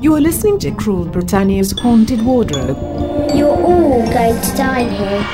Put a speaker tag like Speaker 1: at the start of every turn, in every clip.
Speaker 1: You are listening to Cruel Britannia's Haunted Wardrobe.
Speaker 2: You're all going to die here.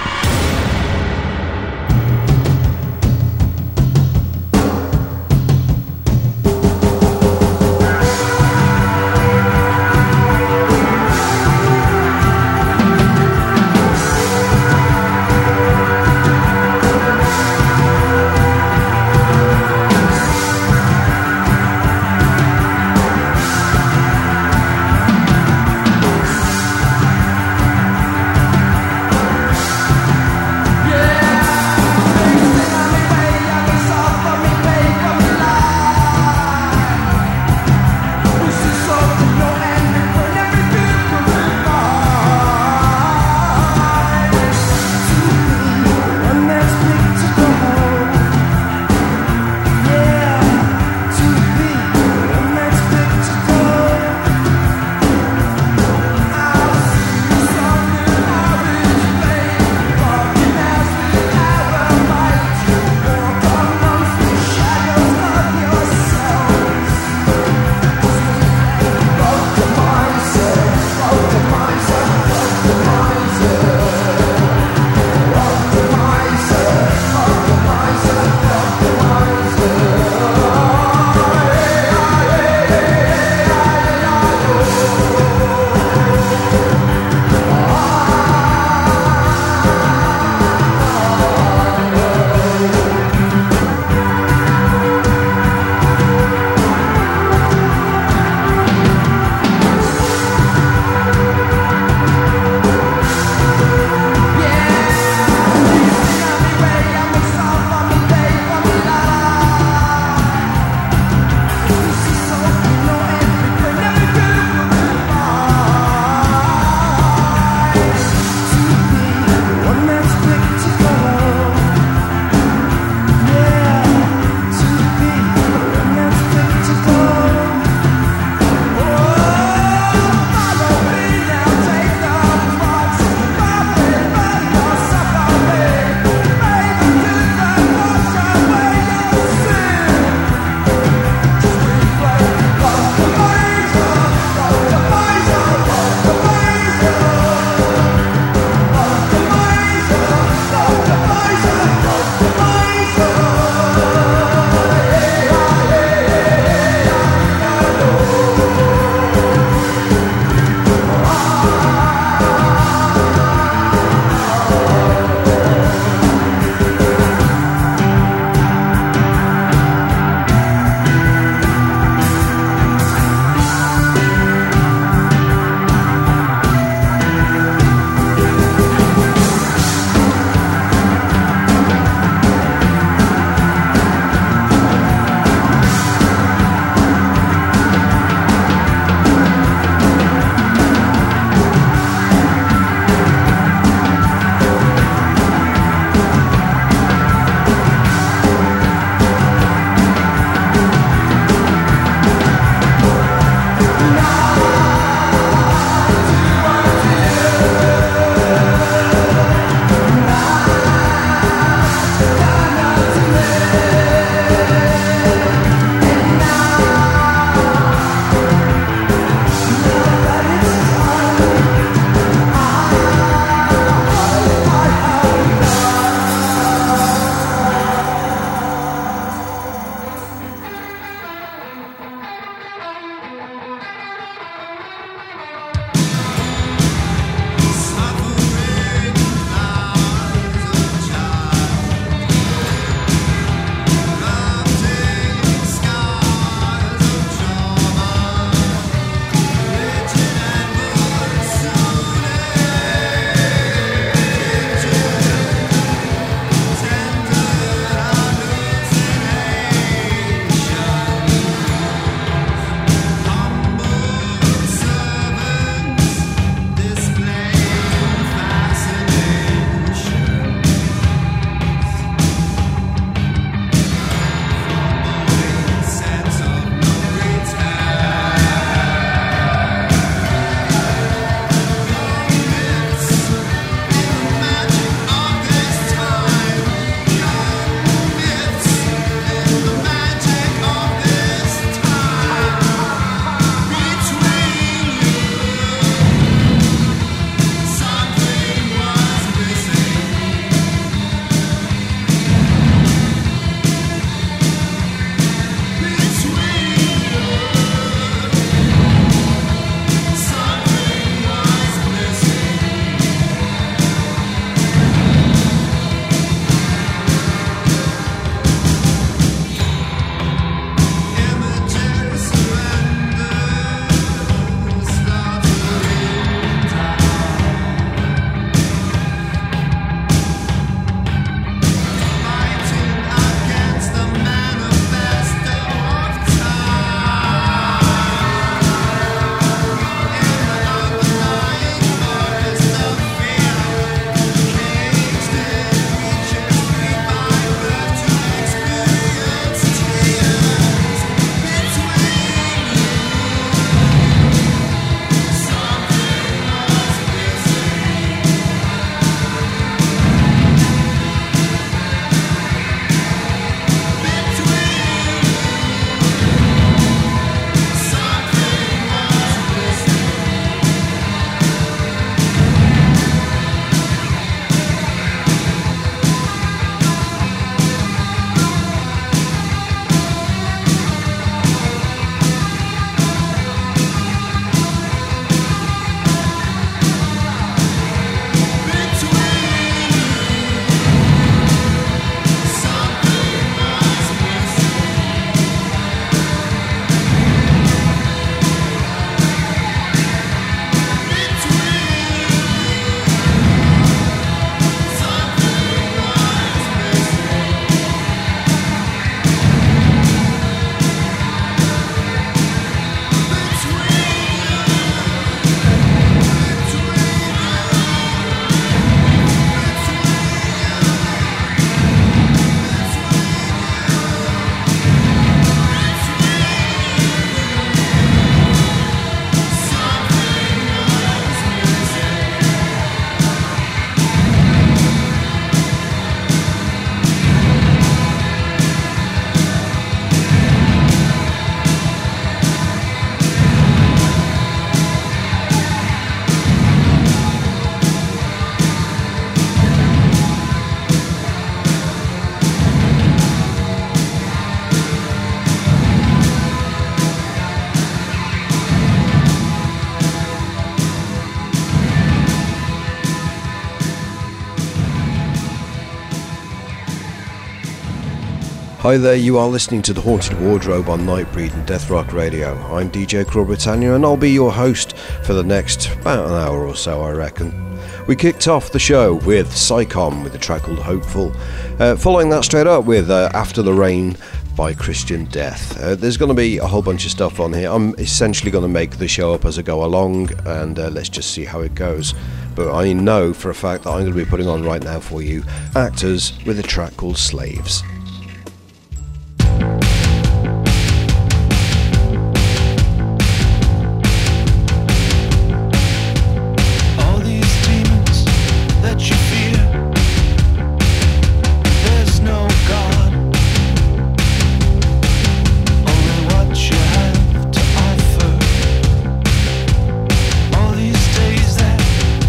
Speaker 3: Hi there, you are listening to The Haunted Wardrobe on Nightbreed and Death Rock Radio. I'm DJ Cruel Britannia and I'll be your host for the next about an hour or so, I reckon. We kicked off the show with Psycom with a track called Hopeful. Following that straight up with After the Rain by Christian Death. There's going to be a whole bunch of stuff on here. I'm essentially going to make the show up as I go along and let's just see how it goes. But I know for a fact that I'm going to be putting on right now for you Actors with a track called Slaves.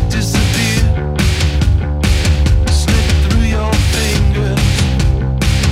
Speaker 4: Slip through your fingers.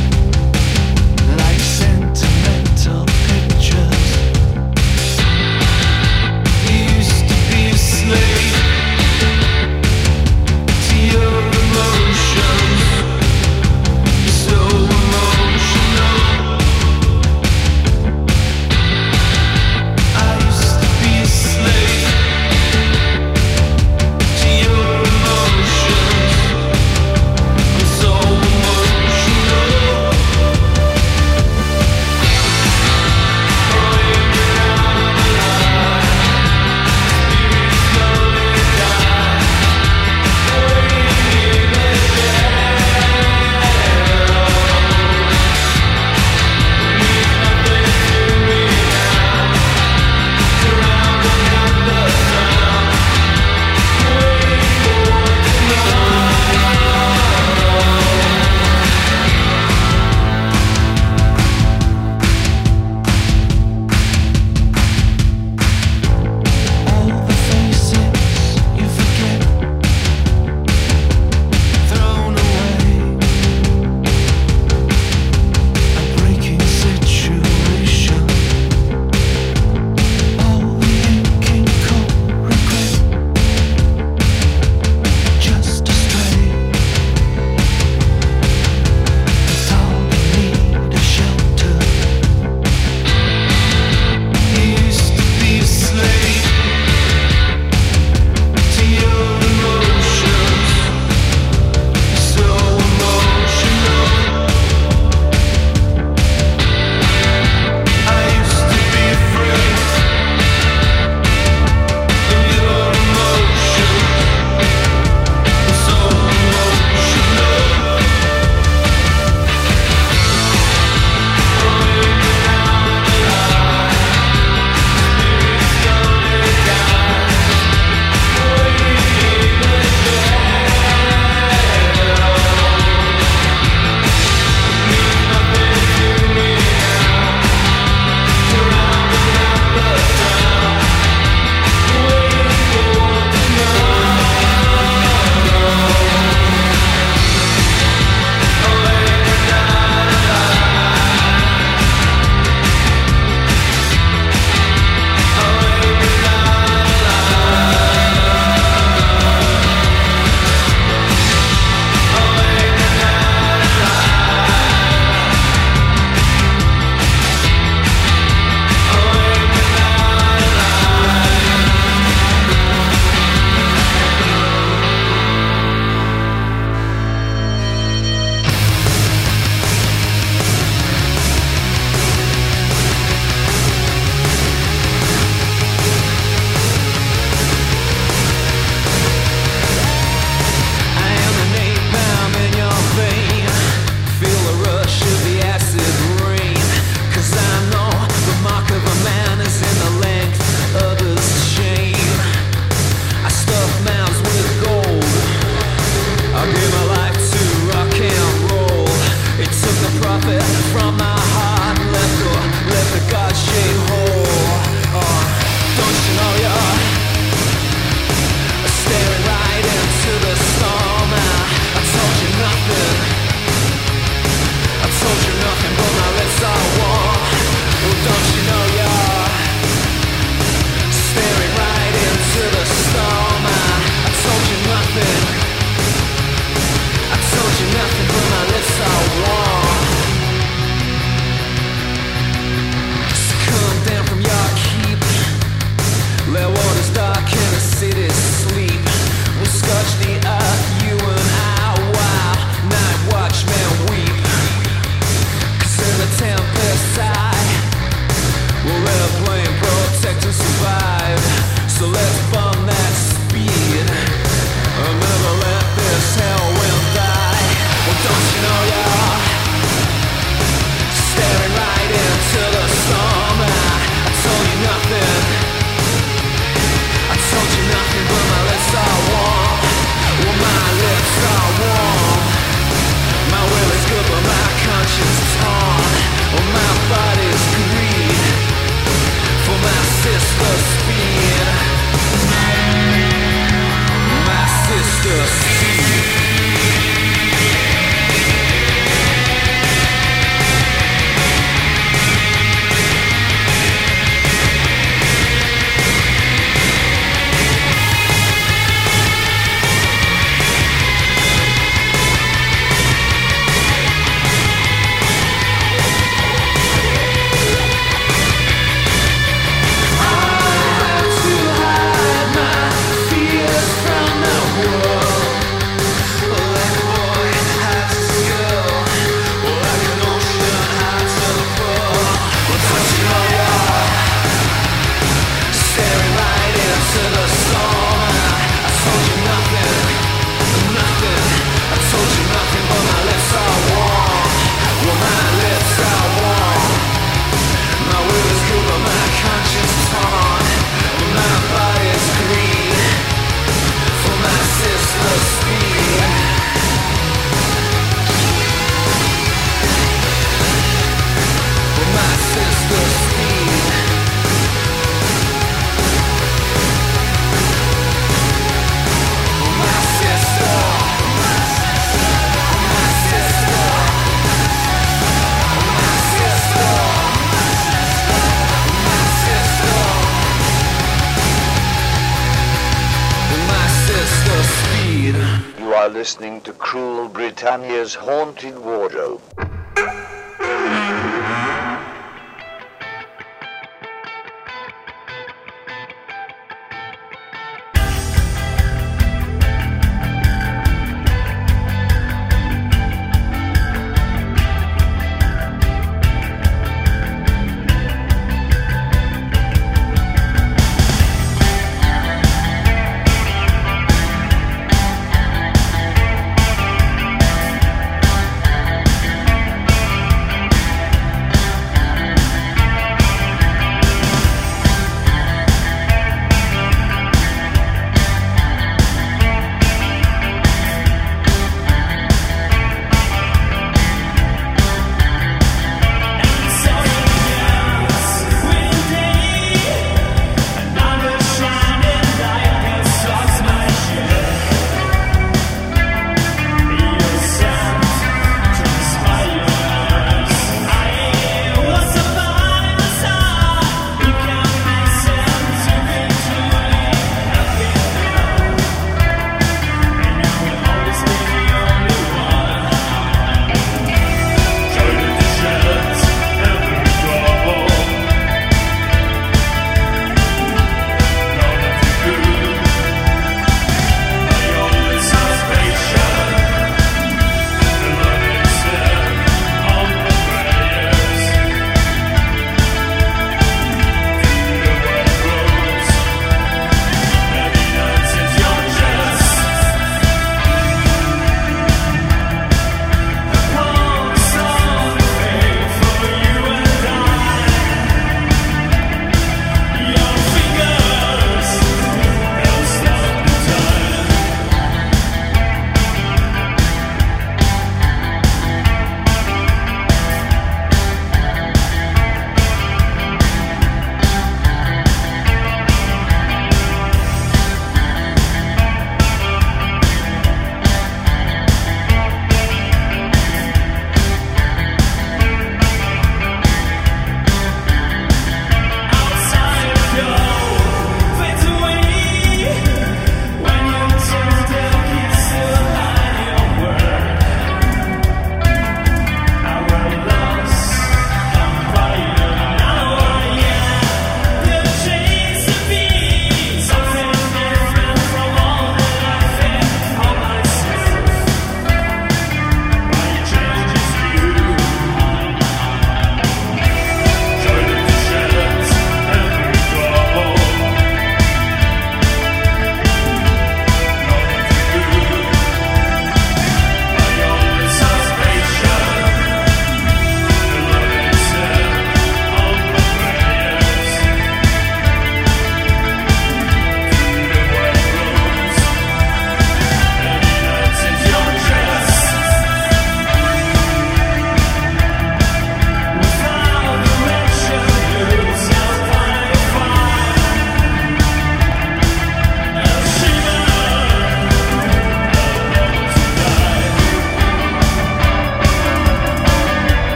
Speaker 4: Listening to Cruel Britannia's Haunted Wardrobe.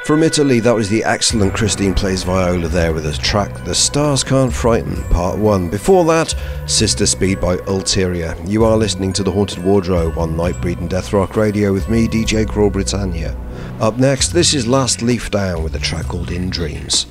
Speaker 3: From Italy, that was the excellent Christine Plays Viola there with a track The Stars Can't Frighten, Part 1. Before that, Sister Speed by Ulterior. You are listening to The Haunted Wardrobe on Nightbreed and Death Rock Radio with me, DJ Crawl Britannia. Up next, this is Last Leaf Down with a track called In Dreams.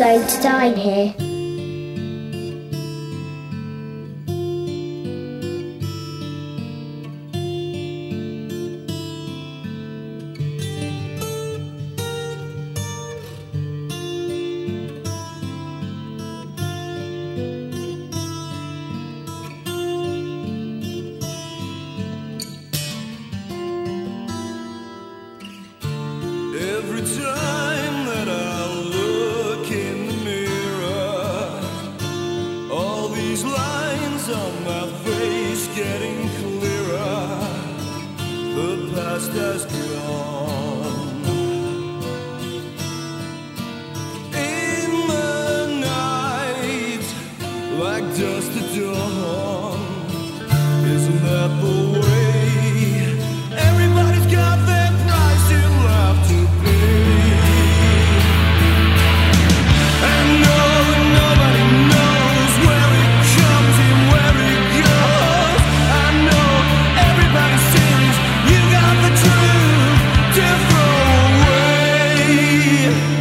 Speaker 2: going to dine here.
Speaker 5: Every time that I look in the mirror, all these lines on my face getting clearer. The past has gone. In the night, like dust at dawn, isn't that the way? Everybody's got their price in life to pay. And no, nobody knows where it comes and where it goes. I know everybody sings, you got the truth to throw away.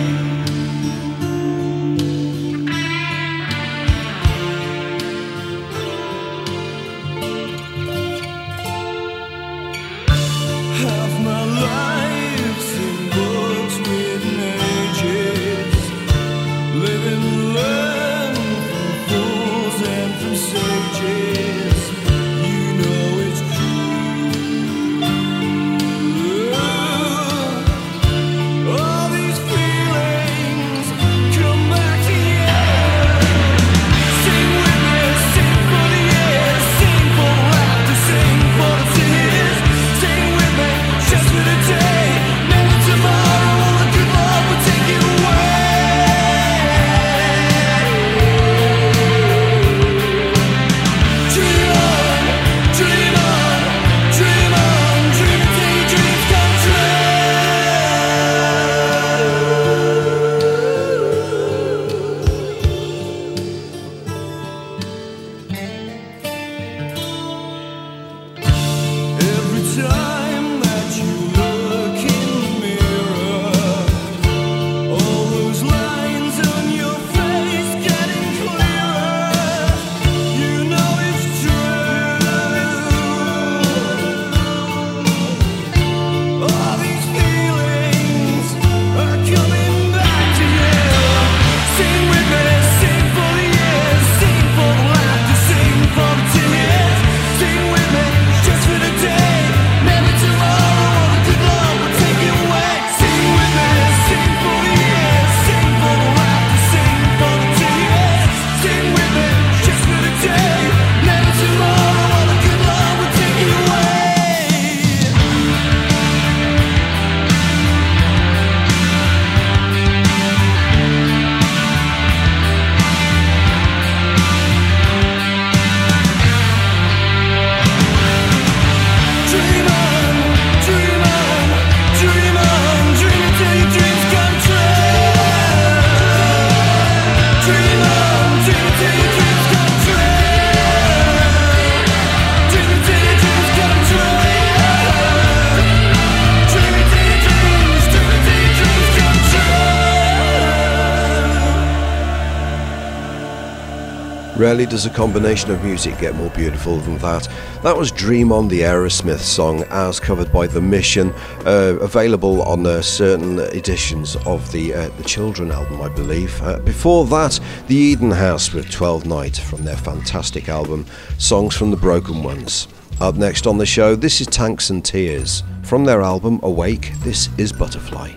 Speaker 5: Half my life's in books written ages. Live and learn from fools and from sages. You know it's true. All these feelings come back to you. Sing with me, sing for the years, sing for the laughter, sing for the tears. Sing with me, just for the day, never tomorrow. The good Lord will take you away. Dream on, dream on, dream on, dream until your dreams come true. Every time that you look in the mirror, all those lines on your face getting clearer. You know it's true. All these feelings are coming back to you. Sing with me, sing for the years, sing for the laughter, sing for the tears. Sing with me, just for the day, never tomorrow. The good Lord will take you away. Sing with me, sing for the years, sing for the laughter, sing for the tears. Sing with me, just for the day, never tomorrow. The good Lord will take you away. Dream on, dream on, dream on, dream until your dreams come true. Dream on, dream until your dreams come true. Dream until your dreams come true. Dream until your dreams come true.
Speaker 3: Rarely does a combination of music get more beautiful than that. That was Dream On, the Aerosmith song, as covered by The Mission, available on certain editions of the Children album, I believe. Before that, The Eden House with 12 Night from their fantastic album, Songs from the Broken Ones. Up next on the show, this is Tanks and Tears. From their album Awake, this is Butterfly.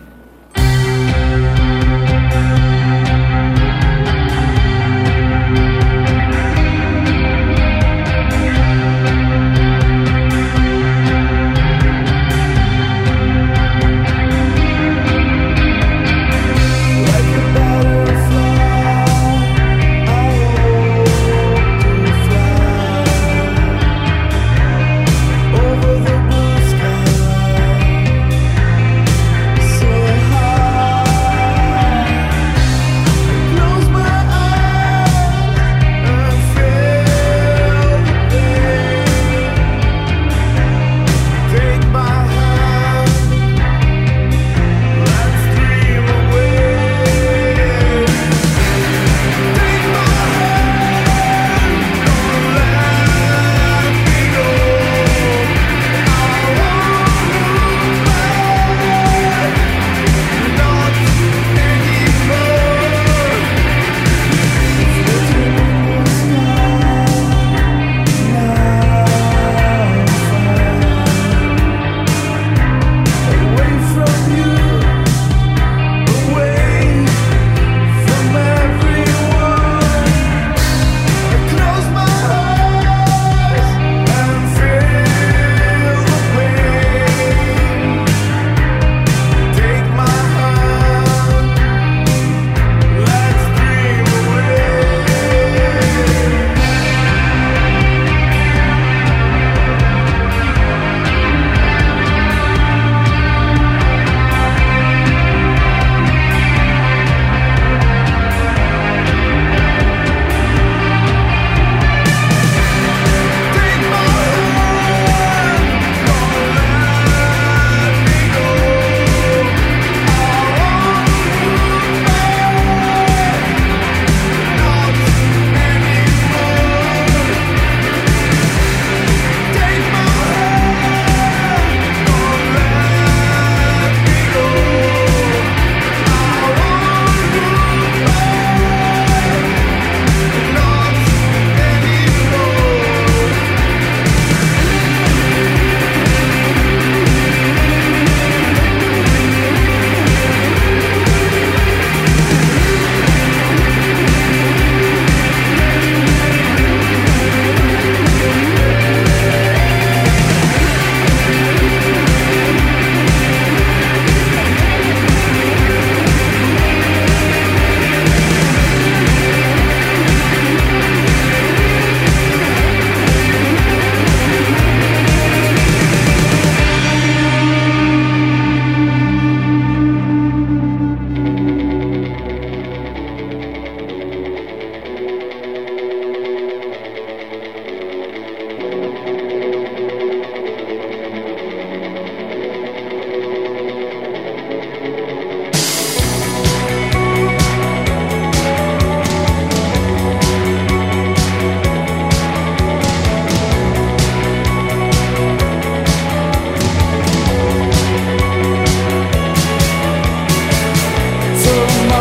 Speaker 5: Over the blue sky, so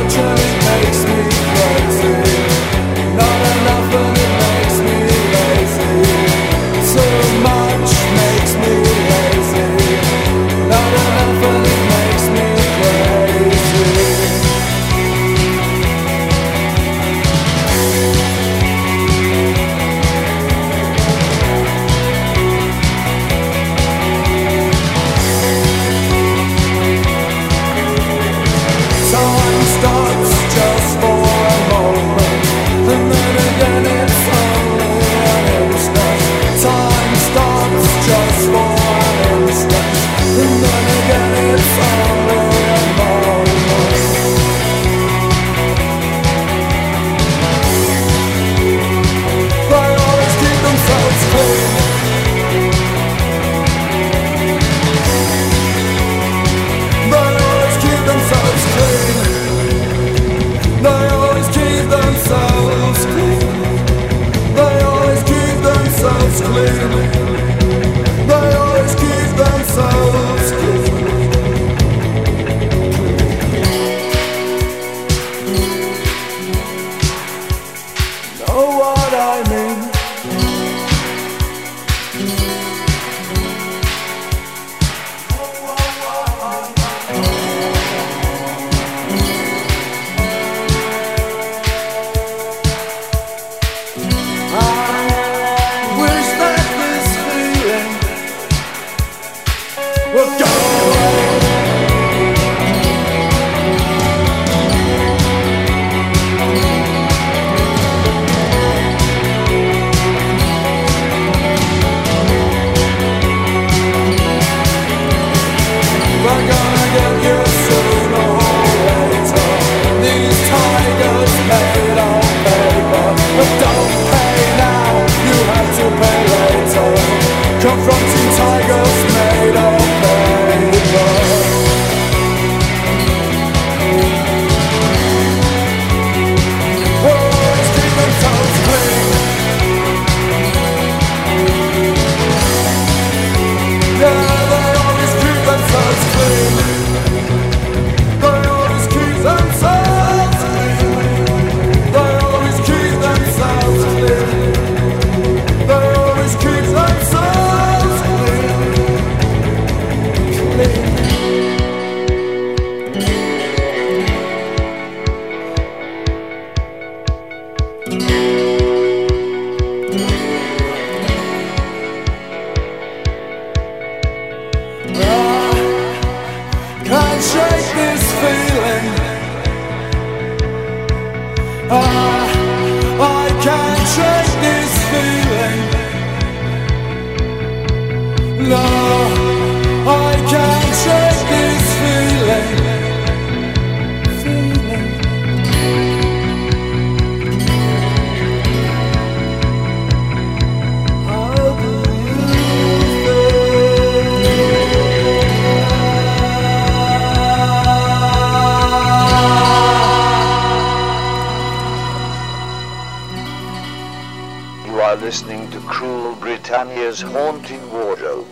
Speaker 4: Listening to Cruel Britannia's Haunted Wardrobe.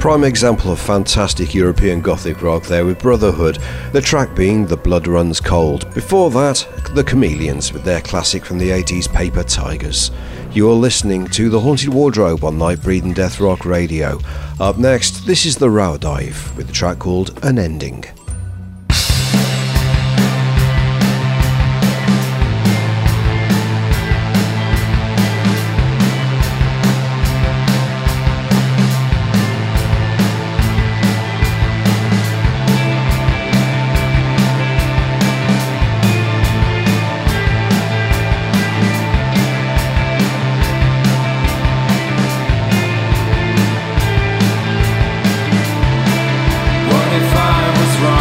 Speaker 3: Prime example of fantastic European Gothic rock there with Brotherhood, the track being The Blood Runs Cold. Before that, The Chameleons with their classic from the 80s, Paper Tigers. You are listening to The Haunted Wardrobe on Nightbreed and Death Rock Radio. Up next, this is The Rowdive with the track called Unending.
Speaker 5: What if I was wrong?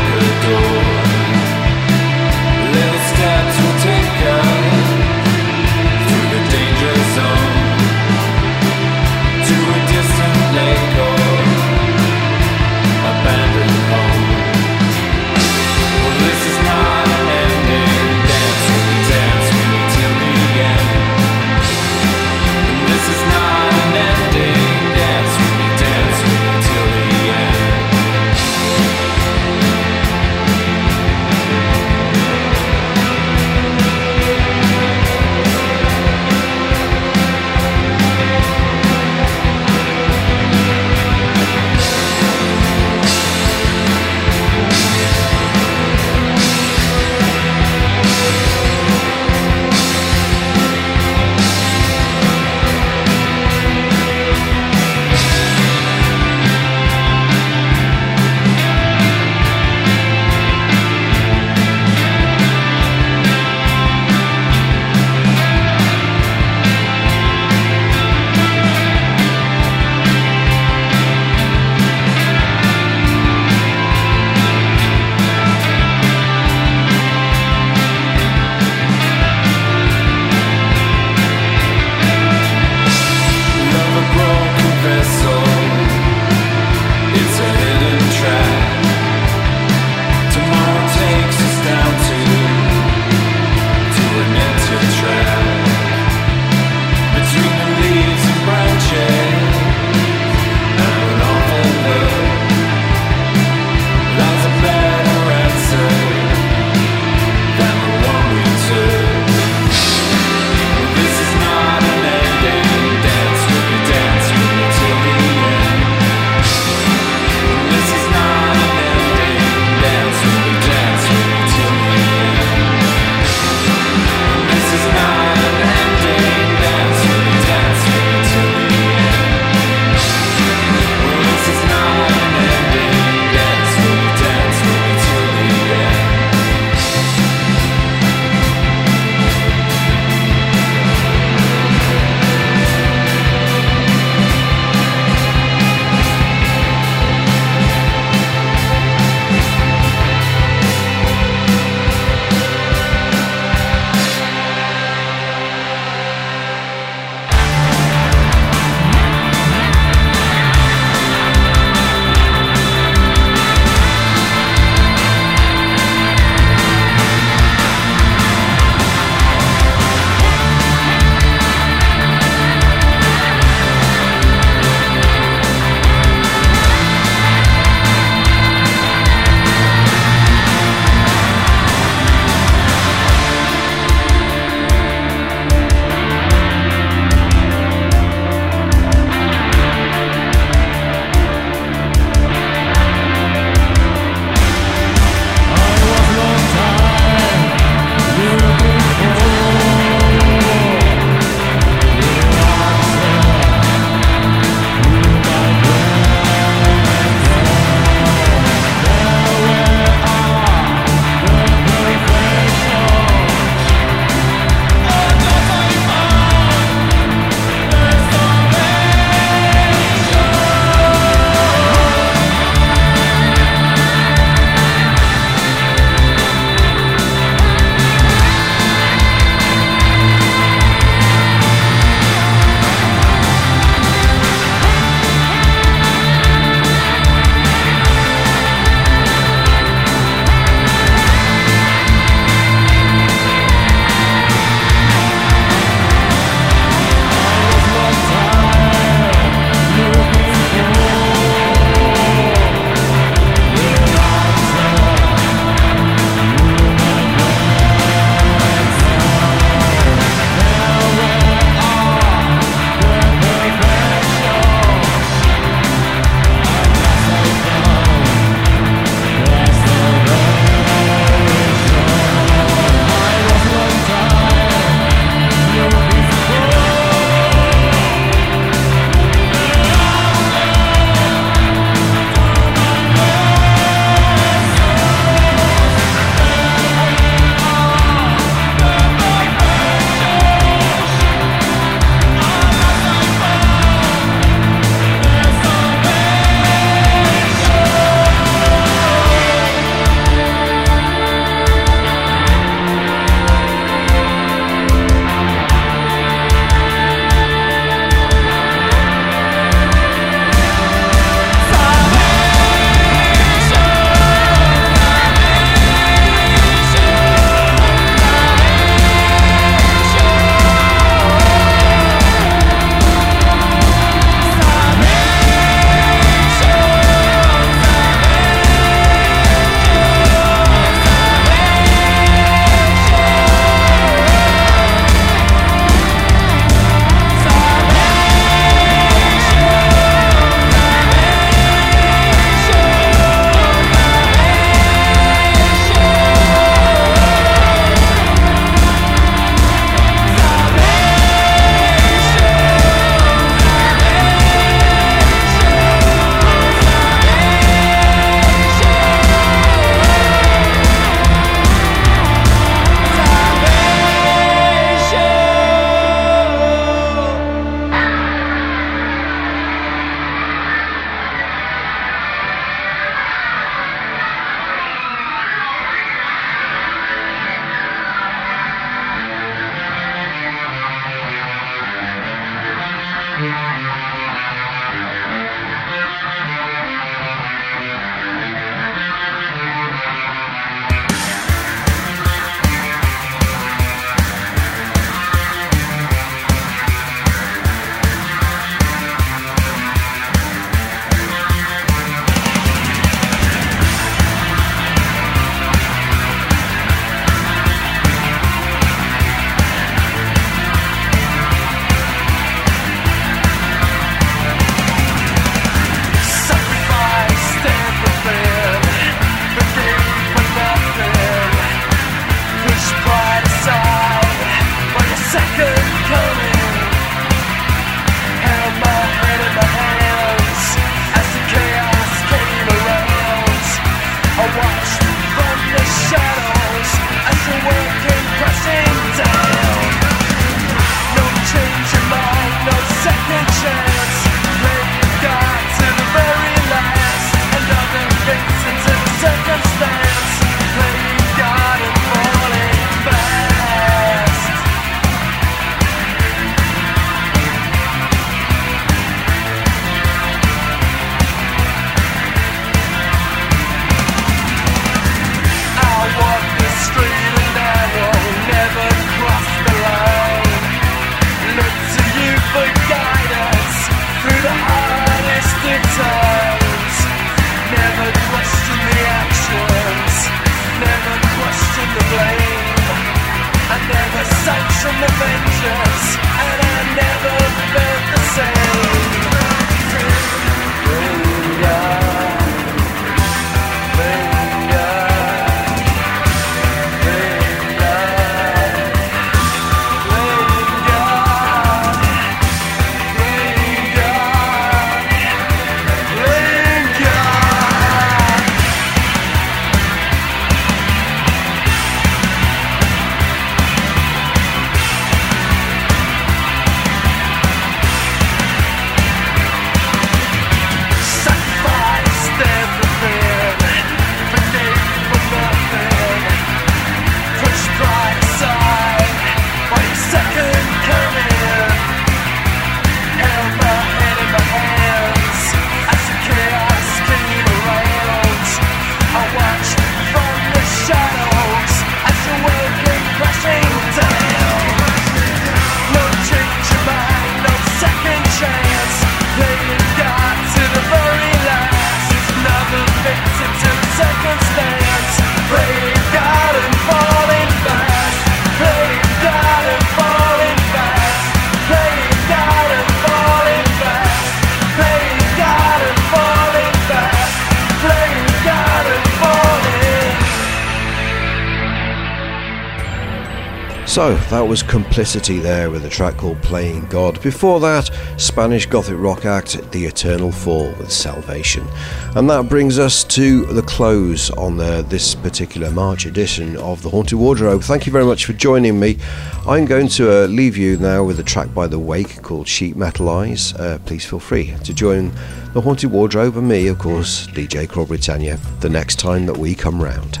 Speaker 3: So, that was Complicity there with a track called Playing God. Before that, Spanish Gothic rock act The Eternal Fall with Salvation. And that brings us to the close on this particular March edition of The Haunted Wardrobe. Thank you very much for joining me. I'm going to leave you now with a track by The Wake called Sheet Metal Eyes. Please feel free to join The Haunted Wardrobe and me, of course, DJ Crawl Britannia, the next time that we come round.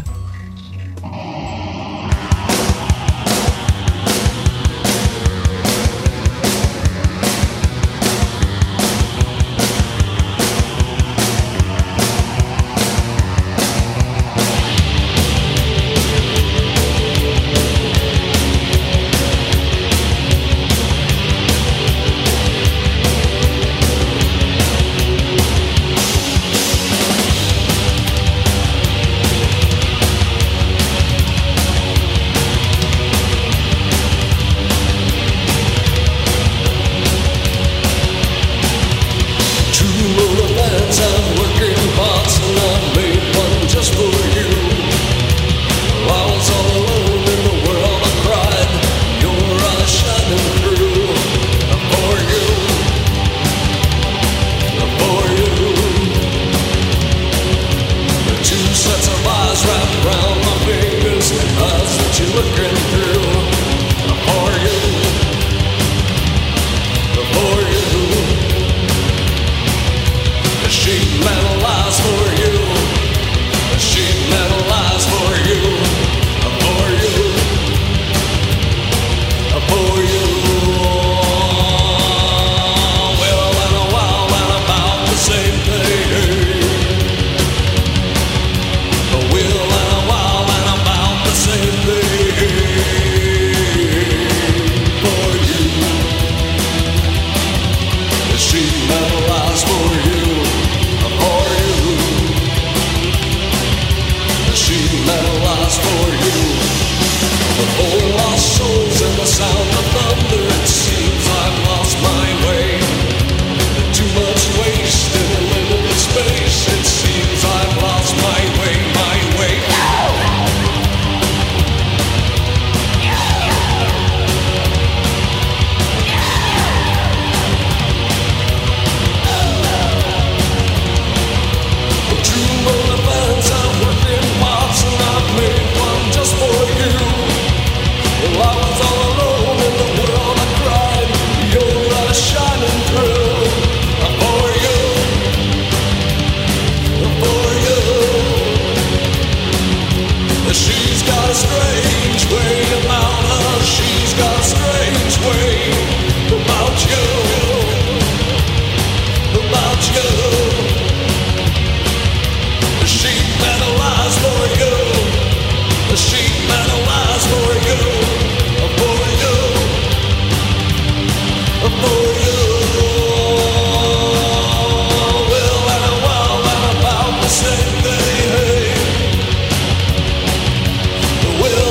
Speaker 5: Will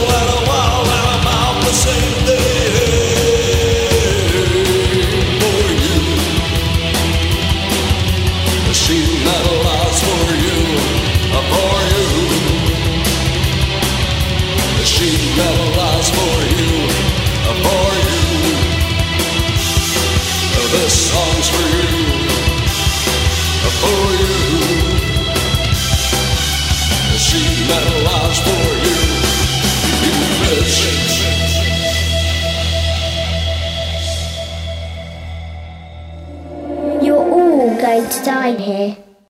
Speaker 5: sheet metal lies for you, for you. The sheet metal lies for you, for you. This song's for you, for you. The sheet metal lies for you, you bitch.
Speaker 2: You're all going to die here.